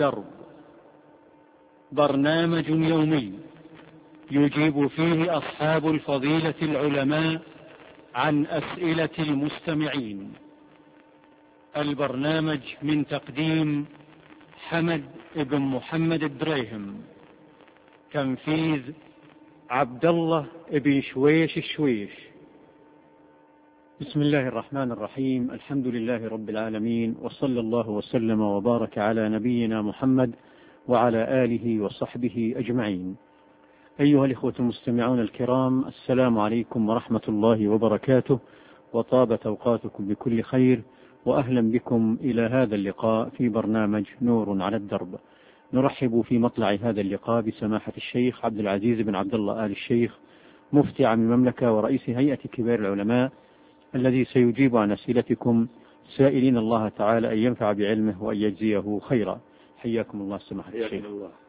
الدرب، برنامج يومي يجيب فيه أصحاب الفضيلة العلماء عن أسئلة المستمعين. البرنامج من تقديم حمد بن محمد الدريهم، تنفيذ عبد الله بن شويش الشويش. بسم الله الرحمن الرحيم، الحمد لله رب العالمين، وصلى الله وسلم وبارك على نبينا محمد وعلى آله وصحبه أجمعين. أيها الإخوة المستمعون الكرام، السلام عليكم ورحمة الله وبركاته، وطابت أوقاتكم بكل خير، وأهلا بكم إلى هذا اللقاء في برنامج نور على الدرب. نرحب في مطلع هذا اللقاء بسماحة الشيخ عبد العزيز بن عبد الله آل الشيخ، مفتي عام المملكة ورئيس هيئة كبار العلماء، الذي سيجيب عن أسئلتكم، سائلين الله تعالى أن ينفع بعلمه وأن يجزيه خيرا. حياكم الله سماحة الشيخ.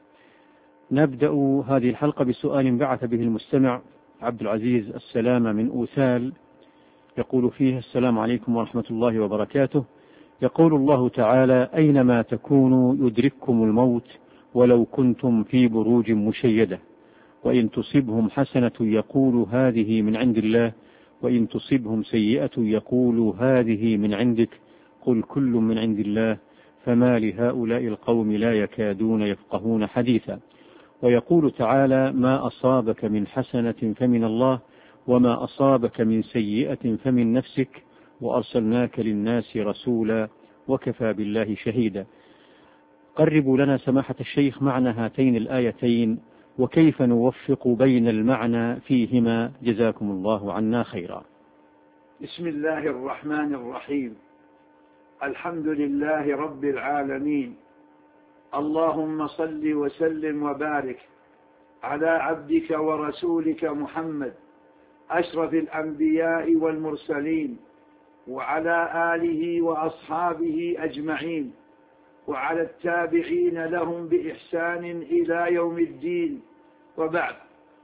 نبدأ هذه الحلقة بسؤال بعث به المستمع عبد العزيز السلامة من أوثال، يقول فيه: السلام عليكم ورحمة الله وبركاته. يقول الله تعالى: أينما تكونوا يدرككم الموت ولو كنتم في بروج مشيدة، وإن تصبهم حسنة يقول هذه من عند الله، وإن تصبهم سيئة يقول هذه من عندك، قل كل من عند الله، فما لهؤلاء القوم لا يكادون يفقهون حديثا. ويقول تعالى: ما أصابك من حسنة فمن الله، وما أصابك من سيئة فمن نفسك، وأرسلناك للناس رسولا وكفى بالله شهيدا. قربوا لنا سماحة الشيخ معنى هاتين الآيتين، وكيف نوفق بين المعنى فيهما، جزاكم الله عنا خيرا. بسم الله الرحمن الرحيم، الحمد لله رب العالمين، اللهم صل وسلم وبارك على عبدك ورسولك محمد أشرف الأنبياء والمرسلين، وعلى آله وأصحابه أجمعين، وعلى التابعين لهم بإحسان إلى يوم الدين، وبعد.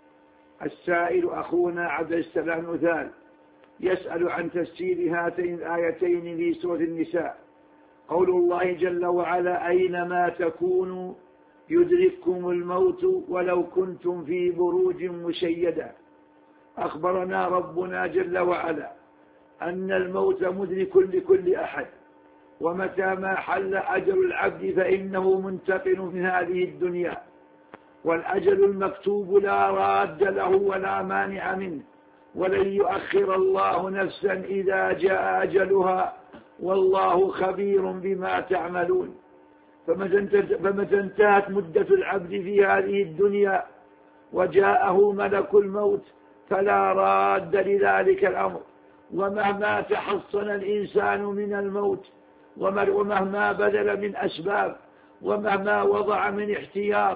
السائل أخونا عبد السلام أوثال يسأل عن تفسير هاتين الآيتين في سورة النساء، قول الله جل وعلا: أينما تكونوا يدرككم الموت ولو كنتم في بروج مشيدة. أخبرنا ربنا جل وعلا أن الموت مدرك لكل أحد، ومتى ما حل أجل العبد فإنه منتقل من هذه الدنيا، والأجل المكتوب لا راد له ولا مانع منه، ولن يؤخر الله نفسا إذا جاء أجلها، والله خبير بما تعملون. فمتى انتهت مدة العبد في هذه الدنيا وجاءه ملك الموت فلا راد لذلك الأمر، ومهما تحصن الإنسان من الموت، ومهما بذل من أسباب، ومهما وضع من احتياط،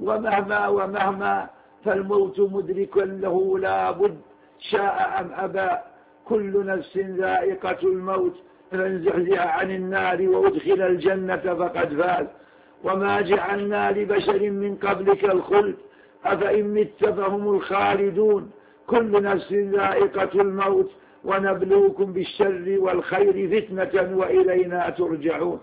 ومهما فالموت مدرك له لا بد، شاء أم أبى. كل نفس ذائقة الموت، فمن زحزح عن النار وأدخل الجنة فقد فاز. وما جعلنا لبشر من قبلك الخلد أفإن مت فهم الخالدون. كل نفس ذائقة الموت، ونبلوكم بالشر والخير فتنة وإلينا ترجعون.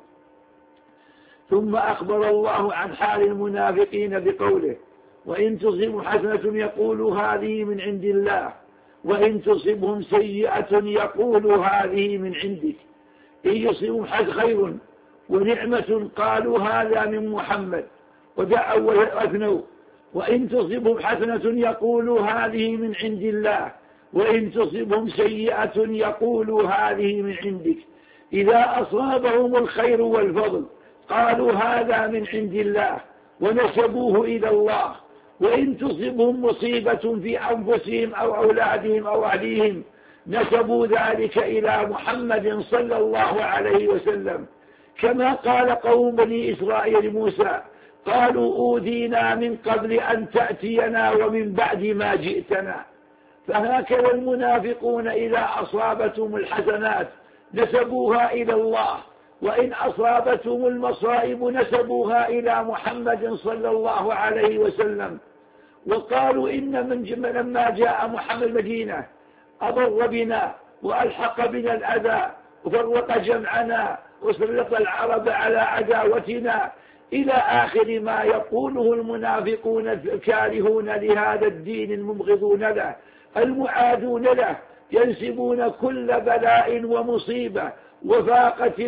ثم أخبر الله عن حال المنافقين بقوله: وإن تصبهم حسنة يقولوا هذه من عند الله، وإن تصبهم سيئة يقولوا هذه من عندك. إن يصبهم خير ونعمة قالوا هذا من محمد ودعوا وأثنوا، وإن تصبهم حسنة يقولوا هذه من عند الله، وإن تصبهم سيئة يقولوا هذه من عندك. إذا أصابهم الخير والفضل قالوا هذا من عند الله ونسبوه إلى الله، وإن تصبهم مصيبة في أنفسهم أو أولادهم أو أهليهم نسبوا ذلك إلى محمد صلى الله عليه وسلم، كما قال قوم بني إسرائيل موسى: قالوا أوذينا من قبل أن تأتينا ومن بعد ما جئتنا. فهكذا المنافقون إذا أصابتهم الحسنات نسبوها إلى الله، وإن أصابتهم المصائب نسبوها إلى محمد صلى الله عليه وسلم. وقالوا إن لما جاء محمد المدينة أضر بنا وألحق بنا الأذى وفرق جمعنا وسلط العرب على عداوتنا، إلى آخر ما يقوله المنافقون الكارهون لهذا الدين المبغضون له المعادون له، ينسبون كل بلاء ومصيبة وفاقة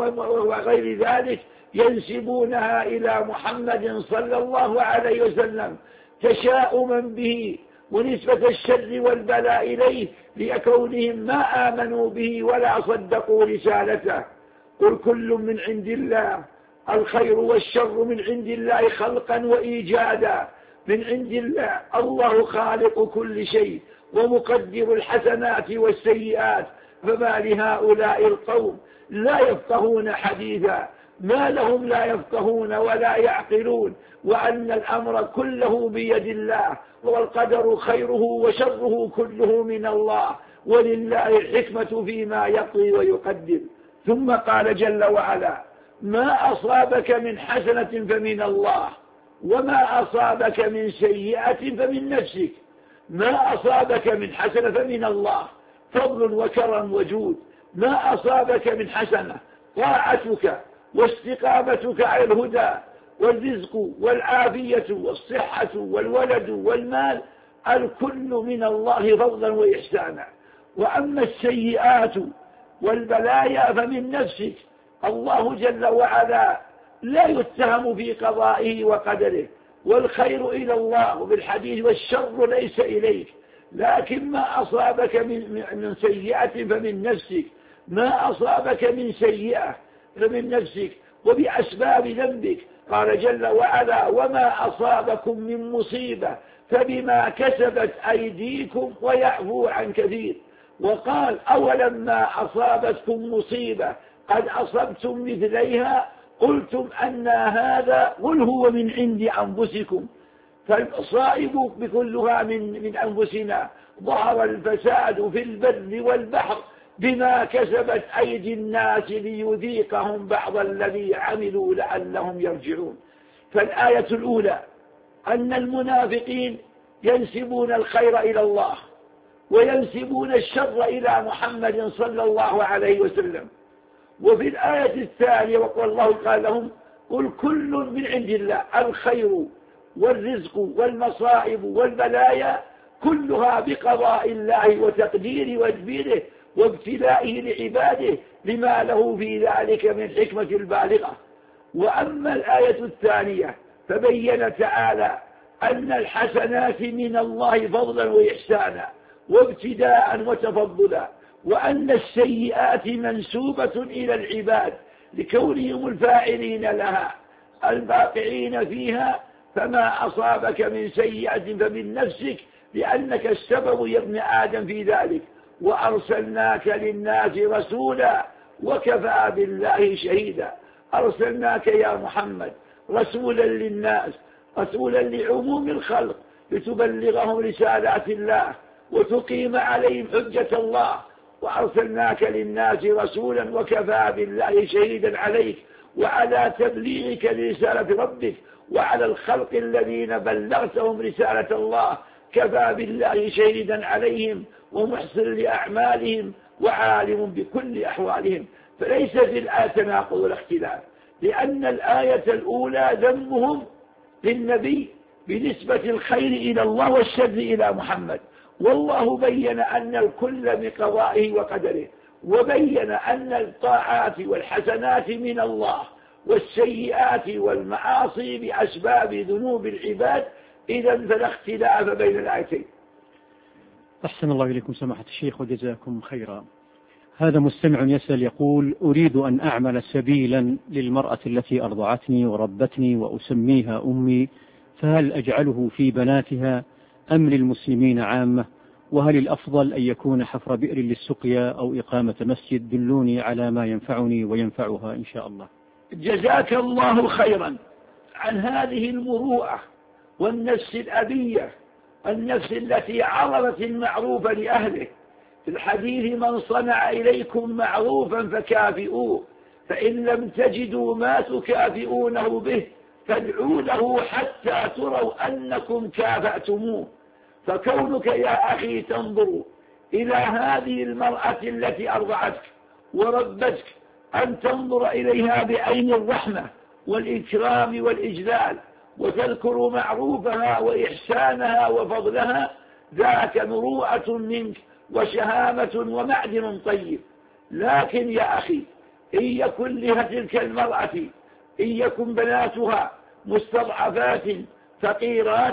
وغير ذلك ينسبونها إلى محمد صلى الله عليه وسلم تشاؤما به ونسبة الشر والبلاء إليه لكونهم ما آمنوا به ولا صدقوا رسالته. قل كل من عند الله، الخير والشر من عند الله خلقا وإيجادا، من عند الله. الله خالق كل شيء ومقدر الحسنات والسيئات، فما لهؤلاء القوم لا يفقهون حديثا، ما لهم لا يفقهون ولا يعقلون، وأن الأمر كله بيد الله، والقدر خيره وشره كله من الله، ولله الحكمة فيما يقضي ويقدر. ثم قال جل وعلا: ما أصابك من حسنة فمن الله، وما أصابك من سيئة فمن نفسك. ما أصابك من حسنة فمن الله، فضل وكرم وجود. ما أصابك من حسنة طاعتك واستقامتك على الهدى، والرزق والعافية والصحة والولد والمال، الكل من الله فضلا وإحسانا. وأما السيئات والبلايا فمن نفسك. الله جل وعلا لا يتهم في قضائه وقدره، والخير إلى الله بالحديث، والشر ليس إليك. لكن ما أصابك من سيئة فمن نفسك، ما أصابك من سيئة فمن نفسك وبأسباب ذنبك. قال جل وعلا: وما أصابكم من مصيبة فبما كسبت أيديكم ويعفو عن كثير. وقال: أولما أصابتكم مصيبة قد أصبتم مثليها قلتم أن هذا، قل هو من عند أنفسكم. فالمصائب بكلها من أنفسنا. ظهر الفساد في البر والبحر بما كسبت أيدي الناس ليذيقهم بعض الذي عملوا لعلهم يرجعون. فالآية الأولى أن المنافقين ينسبون الخير إلى الله وينسبون الشر إلى محمد صلى الله عليه وسلم. وفي الآية الثانية والله قال لهم: قل كل من عند الله، الخير والرزق والمصائب والبلايا كلها بقضاء الله وتقديره وتدبيره وابتلائه لعباده لما له في ذلك من حكمة البالغة. وأما الآية الثانية فبين تعالى أن الحسنات من الله فضلا وإحسانا وابتداء وتفضلا، وأن السيئات منسوبة إلى العباد لكونهم الفاعلين لها الواقعين فيها. فما أصابك من سيئة فمن نفسك لأنك السبب يا ابن آدم في ذلك، وأرسلناك للناس رسولا وكفى بالله شهيدا. أرسلناك يا محمد رسولا للناس، رسولا لعموم الخلق، لتبلغهم رسالات الله وتقيم عليهم حجة الله. وأرسلناك للناس رسولا وكفى بالله شهيدا عليك وعلى تبليغك لرسالة ربك وعلى الخلق الذين بلغتهم رسالة الله، كفى بالله شهيدا عليهم ومحسن لأعمالهم وعالم بكل أحوالهم. فليس في الآية تناقض ولا اختلاف، لأن الآية الأولى ذمهم للنبي بنسبة الخير إلى الله والشر إلى محمد، والله بين أن الكل بقضائه وقدره، وبين أن الطاعات والحسنات من الله والسيئات والمعاصي بأسباب ذنوب العباد. إذن فلا اختلاف بين الآيتين. أحسن الله إليكم سماحة الشيخ وجزاكم خيرا. هذا مستمع يسأل يقول: أريد أن أعمل سبيلا للمرأة التي أرضعتني وربتني وأسميها أمي، فهل أجعله في بناتها أم للمسلمين عامة؟ وهل الأفضل أن يكون حفر بئر للسقيا أو إقامة مسجد؟ دلوني على ما ينفعني وينفعها إن شاء الله. جزاك الله خيرا عن هذه المروءة والنفس الأبية، النفس التي عرفت المعروف لأهله. في الحديث: من صنع إليكم معروفا فكافئوه، فإن لم تجدوا ما تكافئونه به فادعوا له حتى تروا أنكم كافأتموه. فكونك يا أخي تنظر إلى هذه المرأة التي أرضعتك وربتك، أن تنظر إليها بعين الرحمة والإكرام والإجلال، وتذكر معروفها وإحسانها وفضلها، ذاك مروءة منك وشهامة ومعدن طيب. لكن يا أخي، إن يكن لها تلك المرأة، إن يكن بناتها مستضعفات فقيرات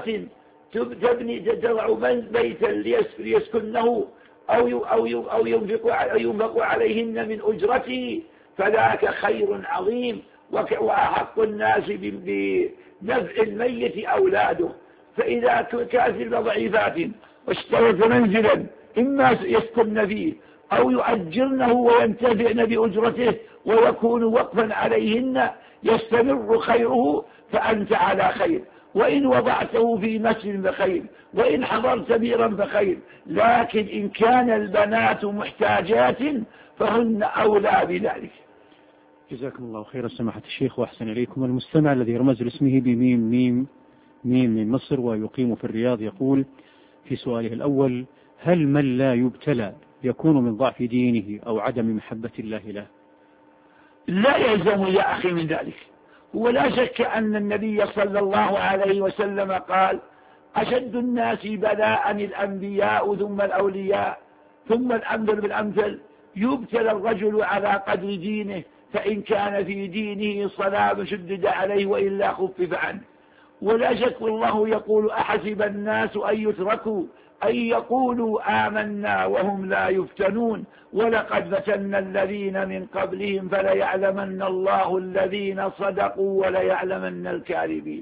تضع بيتا ليسكنه أو ينفق عليهن من أجرته، فذاك خير عظيم، وأحق الناس بنفع الميت أولاده. فإذا كانت ضعيفات واشترت منزلا إما يسكن فيه أو يؤجرنه وينتفعن بأجرته ويكون وقفا عليهن يستمر خيره، فأنت على خير. وإن وضعته في مسجد فخير، وإن حضرت بيرا فخير. لكن إن كان البنات محتاجات فهن أولى بذلك. جزاكم الله خيرا سماحة الشيخ وأحسن إليكم. المستمع الذي رمز لاسمه بميم ميم ميم من مصر ويقيم في الرياض يقول في سؤاله الأول: هل من لا يبتلى يكون من ضعف دينه أو عدم محبة الله له؟ لا يلزم يا أخي من ذلك. ولا شك أن النبي صلى الله عليه وسلم قال: أشد الناس بلاء الأنبياء ثم الأولياء ثم الأمثل بالأمثل، يبتلى الرجل على قدر دينه، فإن كان في دينه صلاب شدد عليه وإلا خفف عنه. ولا شك الله يقول: أحسب الناس أن يتركوا أن يقولوا آمنا وهم لا يفتنون ولقد فتنا الذين من قبلهم فليعلمن الله الذين صدقوا وليعلمن الكاذبين.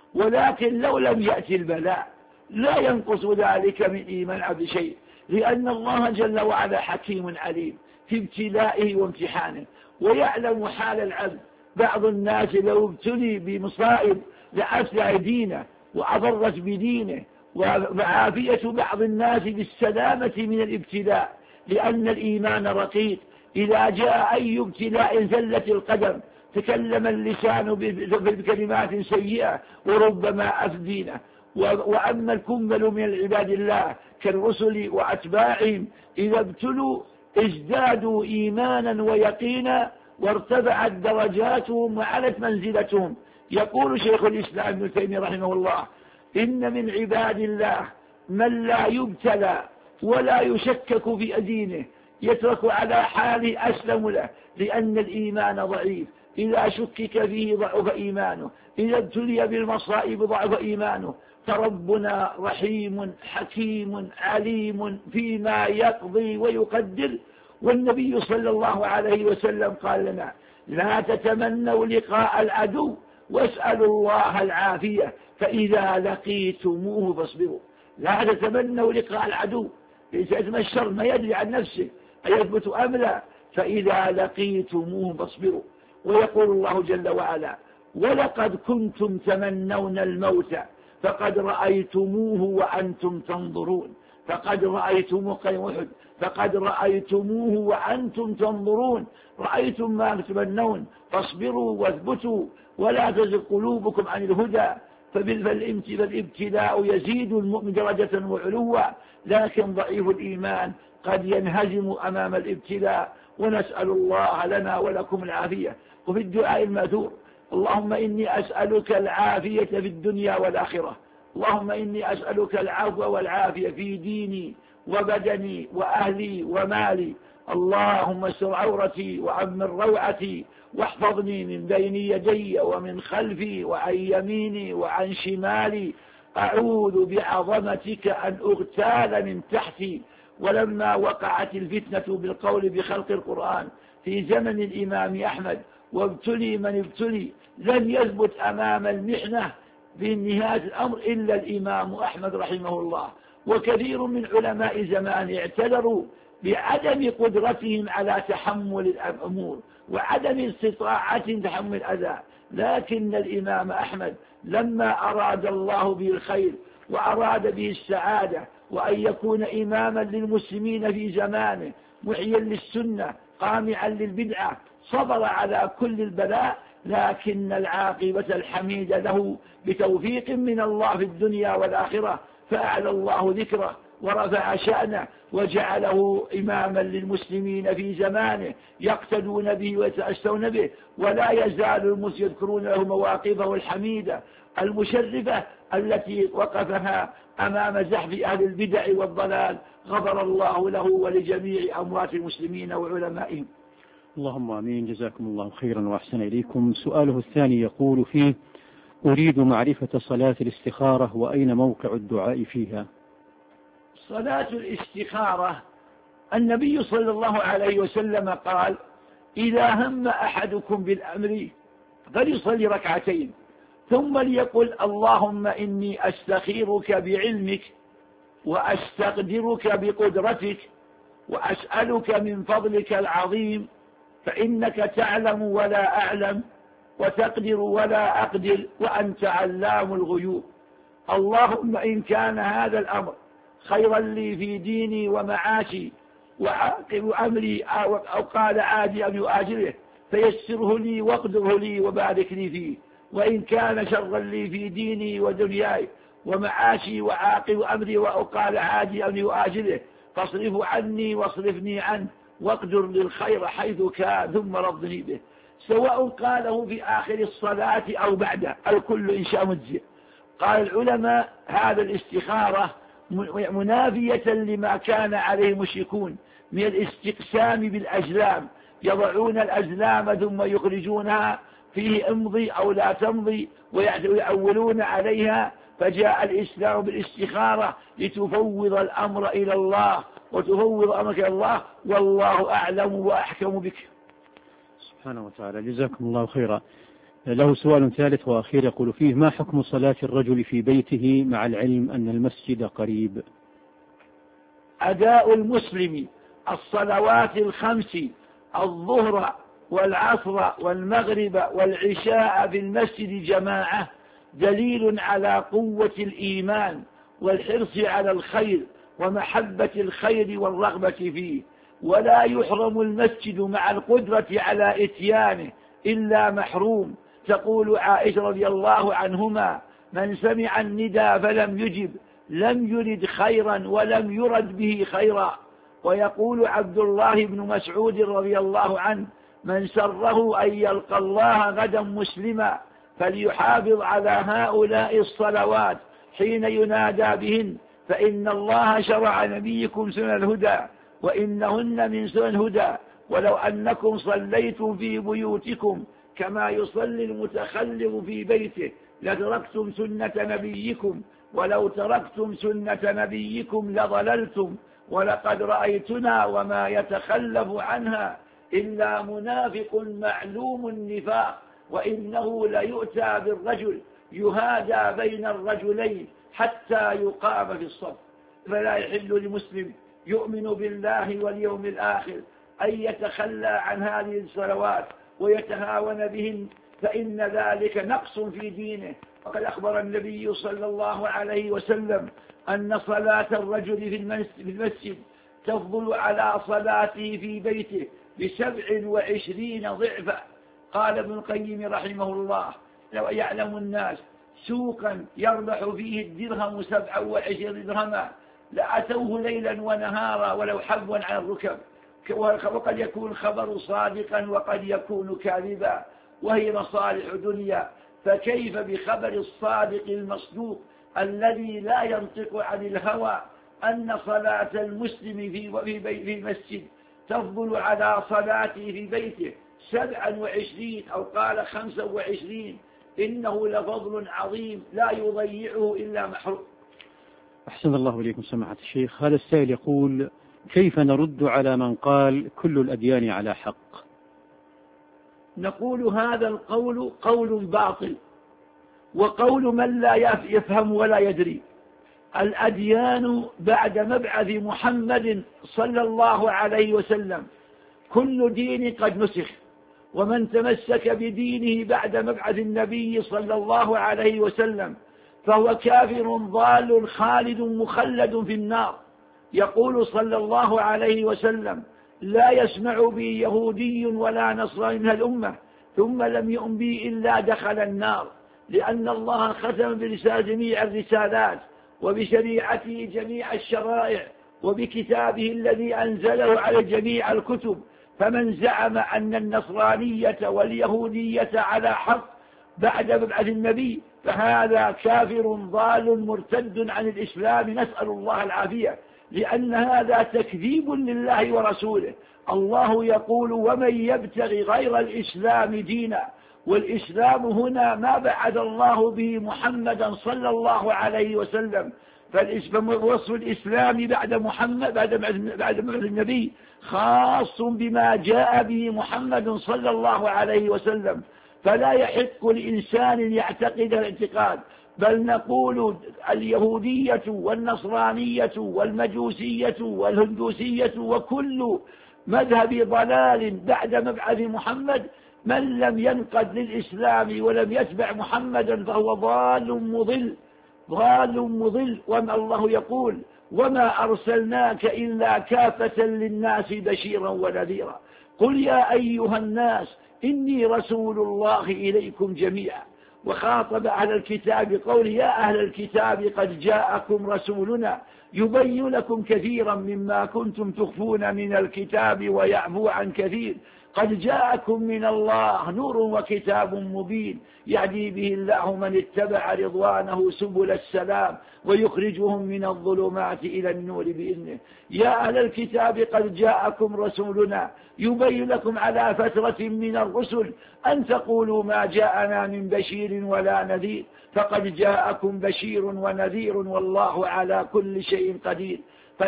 ولكن لو لم يأتي البلاء لا ينقص ذلك من إيمان عبد شيء، لأن الله جل وعلا حكيم عليم في ابتلائه وامتحانه، ويعلم حال العبد. بعض الناس لو ابتلي بمصائب لأفلى دينه وأضرت بدينه، وعافية بعض الناس بالسلامة من الابتلاء، لأن الإيمان رقيق. إذا جاء أي ابتلاء زلت القدم، تكلم اللسان بكلمات سيئة وربما أفدينا. وأما الكمل من العباد الله كالرسل وأتباعهم إذا ابتلوا ازدادوا إيمانا ويقينا وارتفعت درجاتهم وعلت منزلتهم. يقول شيخ الإسلام ابن تيمية رحمه الله: إن من عباد الله من لا يبتلى ولا يشكك في دينه، يترك على حاله أسلم له، لأن الإيمان ضعيف. إذا شكك فيه ضعف إيمانه، إذا ابتلي بالمصائب ضعف إيمانه. فربنا رحيم حكيم عليم فيما يقضي ويقدر. والنبي صلى الله عليه وسلم قال لنا: لا تتمنوا لقاء العدو واسألوا الله العافية، فإذا لقيتموه فاصبروا. لا تتمنوا لقاء العدو، لأن الشر ما يدري عن نفسه أيثبت أم لا، فإذا لقيتموه فاصبروا. ويقول الله جل وعلا: ولقد كنتم تمنون الموت فقد رأيتموه وأنتم تنظرون. فقد رأيتموه قيم فقد رأيتموه وأنتم تنظرون، رأيتم ما تتمنون، فاصبروا واثبتوا ولا تزغ قلوبكم عن الهدى. فالابتلاء يزيد المؤمن درجة وعلوا، لكن ضعيف الإيمان قد ينهزم أمام الابتلاء. ونسأل الله لنا ولكم العافية. وفي الدعاء الماثور: اللهم إني أسألك العافية في الدنيا والآخرة. اللهم إني أسألك العفو والعافية في ديني وبدني وأهلي ومالي. اللهم استر عورتي وعمر روعتي، واحفظني من بين يدي ومن خلفي وعن يميني وعن شمالي. أعوذ بعظمتك أن أغتال من تحتي. ولما وقعت الفتنة بالقول بخلق القرآن في زمن الإمام أحمد وابتلي من ابتلي، لن يثبت أمام المحنة في نهاية الأمر إلا الإمام أحمد رحمه الله. وكثير من علماء زمان اعتذروا بعدم قدرتهم على تحمل الأمور وعدم استطاعتهم تحمل الأذى، لكن الإمام أحمد لما أراد الله به الخير وأراد به السعادة وأن يكون إماما للمسلمين في زمانه، محيا للسنة قامعا للبدعة، صبر على كل البلاء، لكن العاقبة الحميدة له بتوفيق من الله في الدنيا والآخرة، فأعلى الله ذكره ورفع شأنه وجعله إماما للمسلمين في زمانه يقتدون به ويتأسون به، ولا يزال المسلمون يذكرون له مواقفه الحميدة المشرفة التي وقفها أمام زحف أهل البدع والضلال. غفر الله له ولجميع أموات المسلمين وعلمائهم. اللهم آمين. جزاكم الله خيرا وأحسن إليكم. سؤاله الثاني يقول فيه: أريد معرفة صلاة الاستخارة وأين موقع الدعاء فيها؟ صلاة الاستخارة النبي صلى الله عليه وسلم قال: إذا هم أحدكم بالأمر فليصلي ركعتين ثم ليقل: اللهم إني أستخيرك بعلمك وأستقدرك بقدرتك وأسألك من فضلك العظيم، فإنك تعلم ولا أعلم وتقدر ولا أقدر وأنت علام الغيوب. اللهم إن كان هذا الأمر خيرا لي في ديني ومعاشي وعاقب أمري، أو قال عادي أن يؤاجره، فيسره لي واقدره لي وبارك لي فيه. وإن كان شرا لي في ديني ودنياي ومعاشي وعاقب أمري، وقال عادي أن يؤاجره، فاصرفه عني واصرفني عنه واقدر للخير حيث كان ثم رضني به. سواء قاله في آخر الصلاة أو بعده، الكل إن شاء مجزئ. قال العلماء: هذا الاستخارة منافية لما كان عليه المشركون من الاستقسام بالأزلام، يضعون الأزلام ثم يخرجونها فيه امضي أو لا تمضي ويأولون عليها. فجاء الإسلام بالاستخارة لتفوض الأمر إلى الله وتفوض أمرك إلى الله، والله أعلم وأحكم بك. سبحانه وتعالى. جزاكم الله خيرا. له سؤال ثالث وأخير يقول فيه: ما حكم صلاة الرجل في بيته مع العلم أن المسجد قريب؟ أداء المسلم الصلوات الخمس الظهر والعصر والمغرب والعشاء في المسجد جماعة دليل على قوة الإيمان والحرص على الخير ومحبة الخير والرغبة فيه، ولا يحرم المسجد مع القدرة على إتيانه إلا محروم. تقول عائشة رضي الله عنهما: من سمع الندى فلم يجب لم يرد خيرا ولم يرد به خيرا. ويقول عبد الله بن مسعود رضي الله عنه: من سره أن يلقى الله غدا مسلما فليحافظ على هؤلاء الصلوات حين ينادى بهن، فإن الله شرع نبيكم سنن الهدى وإنهن من سنن الهدى، ولو أنكم صليتم في بيوتكم كما يصلي المتخلف في بيته لتركتم سنة نبيكم، ولو تركتم سنة نبيكم لضللتم، ولقد رأيتنا وما يتخلف عنها إلا منافق معلوم النفاق، وإنه ليؤتى بالرجل يهادى بين الرجلين حتى يقام في الصف. فلا يحل لمسلم يؤمن بالله واليوم الآخر أن يتخلى عن هذه الصلوات ويتهاون بهن، فإن ذلك نقص في دينه. وقد أخبر النبي صلى الله عليه وسلم أن صلاة الرجل في المسجد تفضل على صلاته في بيته ب27 ضعفا. قال ابن القيم رحمه الله: لو يعلم الناس سوقا يربح فيه الدرهم 27 درهما لأتوه ليلا ونهارا ولو حبوا على الركب. وقد يكون خبر صادقا وقد يكون كاذبا، وهي مصالح دنيا، فكيف بخبر الصادق المصدوق الذي لا ينطق عن الهوى أن صلاة المسلم في المسجد تفضل على صلاته في بيته 27 أو قال 25. إنه لفضل عظيم لا يضيعه إلا محروم. أحسن الله إليكم سماحة الشيخ. هذا السائل يقول: كيف نرد على من قال كل الأديان على حق؟ نقول: هذا القول قول باطل وقول من لا يفهم ولا يدري. الأديان بعد مبعث محمد صلى الله عليه وسلم كل دين قد نسخ، ومن تمسك بدينه بعد مبعث النبي صلى الله عليه وسلم فهو كافر ضال خالد مخلد في النار. يقول صلى الله عليه وسلم: لا يسمع بي يهودي ولا نصراني من الأمة ثم لم يؤمن بي إلا دخل النار، لأن الله ختم برسالة جميع الرسالات وبشريعته جميع الشرائع وبكتابه الذي أنزله على جميع الكتب. فمن زعم أن النصرانية واليهودية على حق بعد مبعث النبي فهذا كافر ضال مرتد عن الإسلام، نسأل الله العافية، لأن هذا تكذيب لله ورسوله. الله يقول: ومن يبتغي غير الإسلام دينا، والإسلام هنا ما بعد الله به محمدا صلى الله عليه وسلم. فوصف الإسلام بعد محمد بعد النبي خاص بما جاء به محمد صلى الله عليه وسلم، فلا يحق لإنسان يعتقد الاعتقاد، بل نقول اليهودية والنصرانية والمجوسية والهندوسية وكل مذهب ضلال بعد مبعث محمد، من لم ينقد للإسلام ولم يتبع محمدا فهو ضال مضل. وما الله يقول: وما أرسلناك إلا كافة للناس بشيرا ونذيرا. قل يا أيها الناس إني رسول الله إليكم جميعا. وخاطب أهل الكتاب قول: يا أهل الكتاب قد جاءكم رسولنا يبين لكم كثيرا مما كنتم تخفون من الكتاب ويعفو عن كثير، قد جاءكم من الله نور وكتاب مبين يهدي به الله من اتبع رضوانه سبل السلام ويخرجهم من الظلمات إلى النور بإذنه. يا أهل الكتاب قد جاءكم رسولنا يبين لكم على فترة من الرسل أن تقولوا ما جاءنا من بشير ولا نذير، فقد جاءكم بشير ونذير والله على كل شيء قدير.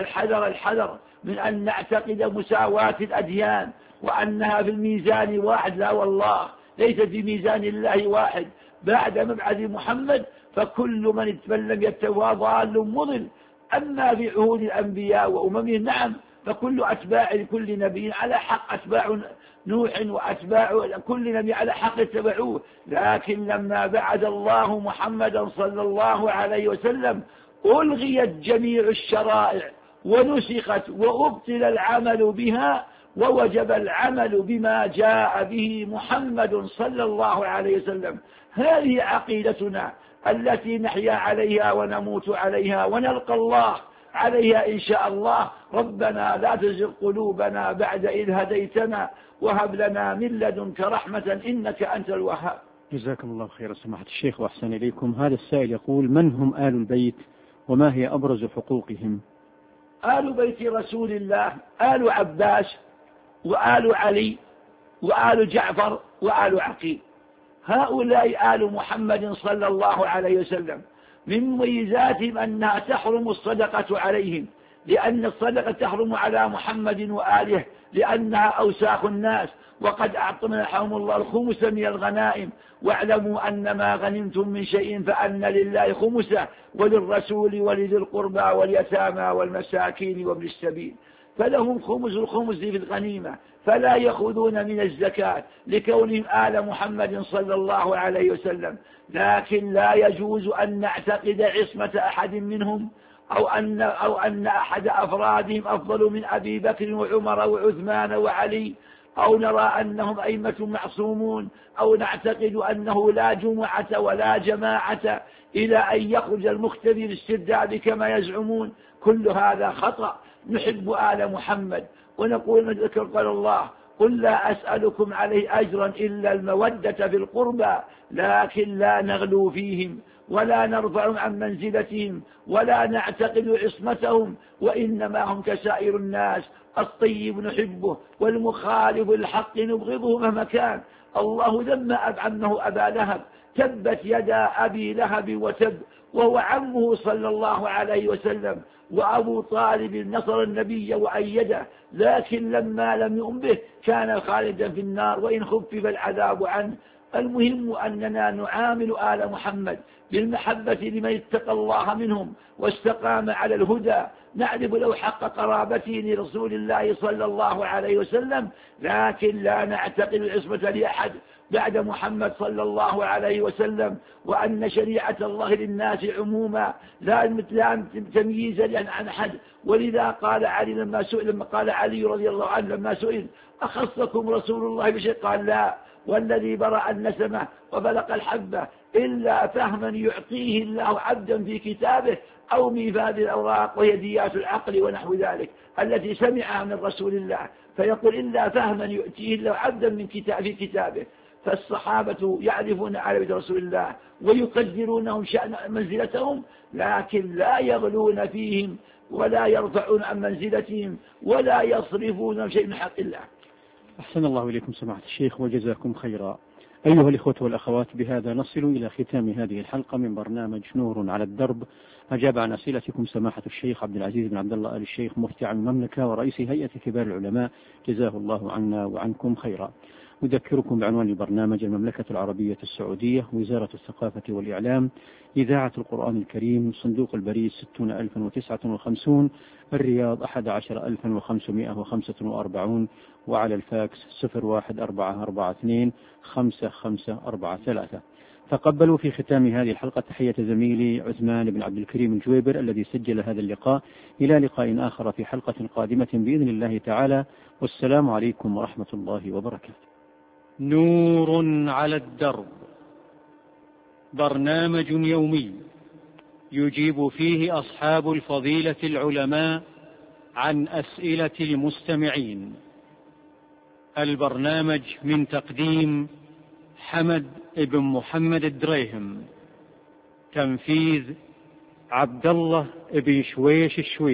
فالحذر من أن نعتقد مساواة الأديان وأنها في الميزان واحد، لا والله، ليس في ميزان الله واحد. بعد مبعث محمد فكل من لم يتبع ضال مضل. أما في عهود الأنبياء وأممهم نعم، فكل أتباع لكل نبي على حق، أتباع نوح وأتباع كل نبي على حق اتبعوه، لكن لما بعث الله محمدا صلى الله عليه وسلم ألغيت جميع الشرائع ونسخت وأبطل العمل بها، ووجب العمل بما جاء به محمد صلى الله عليه وسلم. هذه عقيدتنا التي نحيا عليها ونموت عليها ونلقى الله عليها إن شاء الله. ربنا لا تزغ قلوبنا بعد إذ هديتنا وهب لنا من لدنك رحمة إنك أنت الوهاب. جزاكم الله خيرا سماحة الشيخ وأحسن إليكم. هذا السائل يقول: من هم آل البيت وما هي أبرز حقوقهم؟ آل بيت رسول الله آل عباس وآل علي وآل جعفر وآل عقيل، هؤلاء آل محمد صلى الله عليه وسلم. من مميزاتهم أنها تحرم الصدقة عليهم، لأن الصدقة تحرم على محمد وآله لأنها أوساخ الناس، وقد أعطاهم الله الخمس من الغنائم. واعلموا أن ما غنمتم من شيء فأن لله خمسه وللرسول ولذي القربى واليتامى والمساكين وابن السبيل، فلهم خمس الخمس في الغنيمة، فلا يأخذون من الزكاة لكونهم آل محمد صلى الله عليه وسلم. لكن لا يجوز أن نعتقد عصمة أحد منهم أو أن أحد أفرادهم أفضل من أبي بكر وعمر وعثمان وعلي، أو نرى أنهم أئمة معصومون، أو نعتقد أنه لا جمعة ولا جماعة إلى أن يخرج المختبر السرداب كما يزعمون. كل هذا خطأ. نحب آل محمد ونقول نذكر قال الله: قل لا أسألكم عليه أجرا إلا المودة في القربى، لكن لا نغلو فيهم ولا نرفع عن منزلتهم ولا نعتقد عصمتهم، وإنما هم كسائر الناس، الطيب نحبه والمخالف الحق نبغضه مهما كان. الله ذم عمه أبا لهب: تبت يدا أبي لهب وتب، وهو عمه صلى الله عليه وسلم. وأبو طالب نصر النبي وأيده، لكن لما لم يؤم به كان خالدا في النار وإن خفف العذاب عنه. المهم أننا نعامل آل محمد بالمحبة لمن اتقى الله منهم واستقام على الهدى، نعرف له حق قرابته لرسول الله صلى الله عليه وسلم، لكن لا نعتقد العصمة لأحد بعد محمد صلى الله عليه وسلم، وأن شريعة الله للناس عموما لا تمييز عن أحد. ولذا قال علي لما قال علي رضي الله عنه لما سئل: أخصكم رسول الله بشيء؟ قال: لا، والذي برأ النسمة وبلق الحبة إلا فهما يعطيه الله عبدا في كتابه أو ميفاد الأوراق وهي ديات العقل ونحو ذلك التي سمعها من رسول الله، فيقول إلا فهما يؤتيه الله عبدا من في كتابه. فالصحابة يعرفون عربية رسول الله ويقدرونهم شأن منزلتهم، لكن لا يغلون فيهم ولا يرفعون عن منزلتهم ولا يصرفون شيء من حق الله. أحسن الله إليكم سماحة الشيخ وجزاكم خيرا. أيها الإخوة والأخوات، بهذا نصل إلى ختام هذه الحلقة من برنامج نور على الدرب. أجاب عن أسئلتكم سماحة الشيخ عبد العزيز بن عبد الله آل الشيخ مفتي عن المملكة ورئيس هيئة كبار العلماء، جزاه الله عنا وعنكم خيرا. أذكركم بعنوان البرنامج: المملكة العربية السعودية، وزارة الثقافة والإعلام، إذاعة القرآن الكريم، صندوق البريد 60059، الرياض 11545، وعلى الفاكس 014425543. تقبلوا في ختام هذه الحلقة تحية زميلي عثمان بن عبد الكريم الجويبر الذي سجل هذا اللقاء. إلى لقاء آخر في حلقة قادمة بإذن الله تعالى، والسلام عليكم ورحمة الله وبركاته. نور على الدرب، برنامج يومي يجيب فيه أصحاب الفضيلة العلماء عن أسئلة المستمعين. البرنامج من تقديم حمد بن محمد الدريهم، تنفيذ عبد الله بن شويش الشويش.